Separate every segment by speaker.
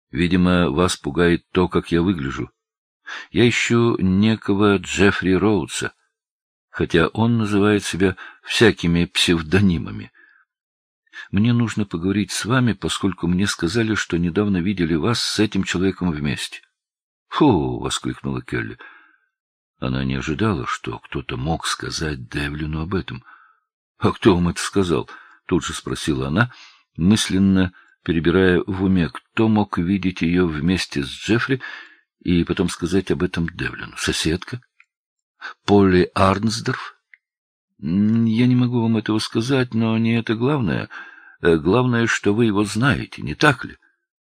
Speaker 1: Видимо, вас пугает то, как я выгляжу. Я ищу некого Джеффри Роудса, хотя он называет себя всякими псевдонимами. Мне нужно поговорить с вами, поскольку мне сказали, что недавно видели вас с этим человеком вместе. — Фу! — воскликнула Келли. Она не ожидала, что кто-то мог сказать Девлину об этом. — А кто вам это сказал? — тут же спросила она, мысленно перебирая в уме, кто мог видеть ее вместе с Джеффри и потом сказать об этом Девлину. Соседка? Полли Арнсдорф? Я не могу вам этого сказать, но не это главное. Главное, что вы его знаете, не так ли?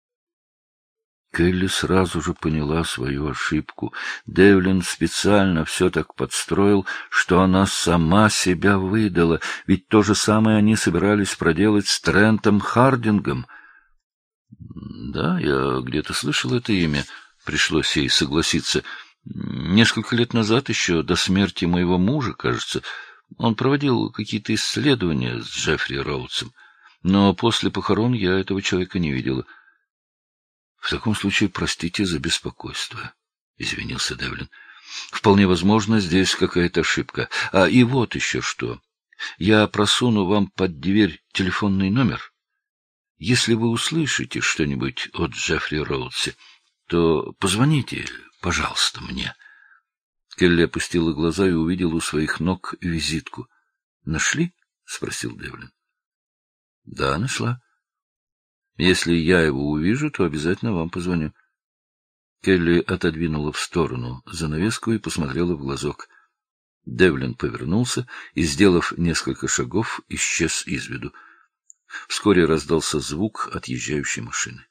Speaker 1: Келли сразу же поняла свою ошибку. Девлин специально все так подстроил, что она сама себя выдала, ведь то же самое они собирались проделать с Трентом Хардингом. Да, я где-то слышал это имя, пришлось ей согласиться. Несколько лет назад, еще до смерти моего мужа, кажется, он проводил какие-то исследования с Джеффри Роудсом, но после похорон я этого человека не видела. — В таком случае простите за беспокойство, — извинился Девлин. — Вполне возможно, здесь какая-то ошибка. И вот еще что. Я просуну вам под дверь телефонный номер. Если вы услышите что-нибудь от Джеффри Роудсе, то позвоните, пожалуйста, мне. Келли опустила глаза и увидела у своих ног визитку. — Нашли? — спросил Девлин. — Да, нашла. Если я его увижу, то обязательно вам позвоню. Келли отодвинула в сторону занавеску и посмотрела в глазок. Девлин повернулся и, сделав несколько шагов, исчез из виду. Вскоре раздался звук отъезжающей машины.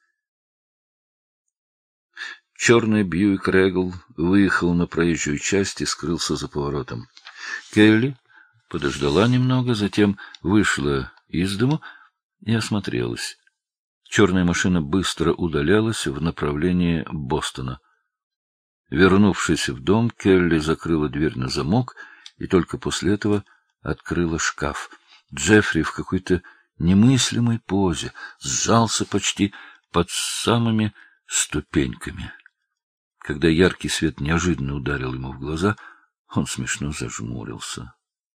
Speaker 1: Черный Бьюик Регл выехал на проезжую часть и скрылся за поворотом. Келли подождала немного, затем вышла из дому и осмотрелась. Черная машина быстро удалялась в направлении Бостона. Вернувшись в дом, Келли закрыла дверь на замок и только после этого открыла шкаф. Джеффри в какой-то немыслимой позе сжался почти под самыми ступеньками. Когда яркий свет неожиданно ударил ему в глаза, он смешно зажмурился.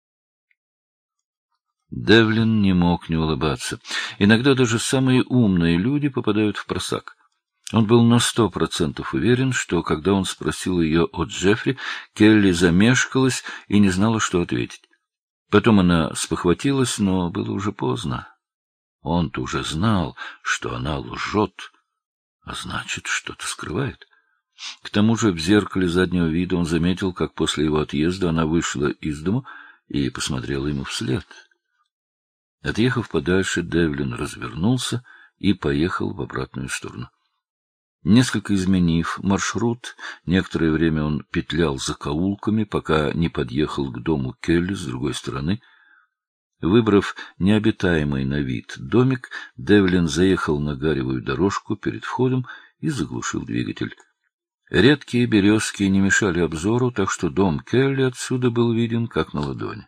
Speaker 1: Девлин не мог не улыбаться. Иногда даже самые умные люди попадают в просак. Он был на 100% уверен, что, когда он спросил ее о Джеффри, Келли замешкалась и не знала, что ответить. Потом она спохватилась, но было уже поздно. Он-то уже знал, что она лжет, а значит, что-то скрывает. К тому же в зеркале заднего вида он заметил, как после его отъезда она вышла из дому и посмотрела ему вслед. Отъехав подальше, Девлин развернулся и поехал в обратную сторону. Несколько изменив маршрут, некоторое время он петлял закоулками, пока не подъехал к дому Келли с другой стороны. Выбрав необитаемый на вид домик, Девлин заехал на гаревую дорожку перед входом и заглушил двигатель. Редкие березки не мешали обзору, так что дом Келли отсюда был виден как на ладони.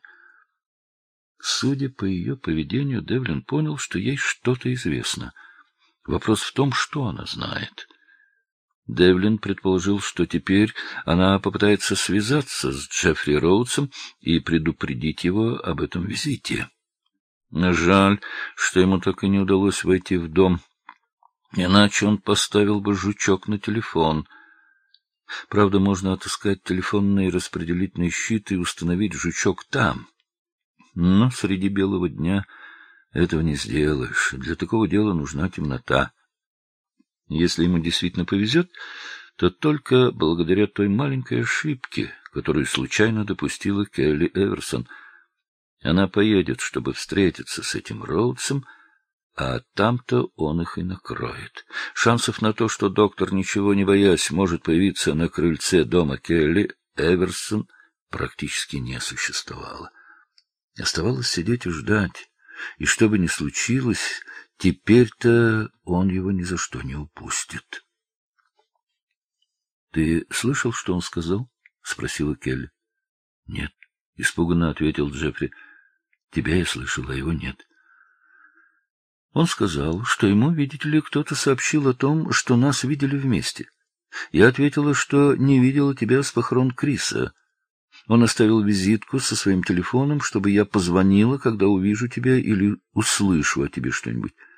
Speaker 1: Судя по ее поведению, Девлин понял, что ей что-то известно. Вопрос в том, что она знает. Девлин предположил, что теперь она попытается связаться с Джеффри Роудсом и предупредить его об этом визите. Жаль, что ему так и не удалось войти в дом, иначе он поставил бы жучок на телефон. Правда, можно отыскать телефонный распределительный щит и установить жучок там. Но среди белого дня этого не сделаешь. Для такого дела нужна темнота. Если ему действительно повезет, то только благодаря той маленькой ошибке, которую случайно допустила Келли Эверсон. Она поедет, чтобы встретиться с этим Роудсом, а там-то он их и накроет. Шансов на то, что доктор, ничего не боясь, может появиться на крыльце дома Келли Эверсон, практически не существовало. Оставалось сидеть и ждать, и что бы ни случилось, теперь-то он его ни за что не упустит. — Ты слышал, что он сказал? — спросила Келли. — Нет, — испуганно ответил Джеффри. — Тебя я слышал, а его нет. Он сказал, что ему, видите ли, кто-то сообщил о том, что нас видели вместе. Я ответила, что не видела тебя с похорон Криса. Он оставил визитку со своим телефоном, чтобы я позвонила, когда увижу тебя или услышу о тебе что-нибудь.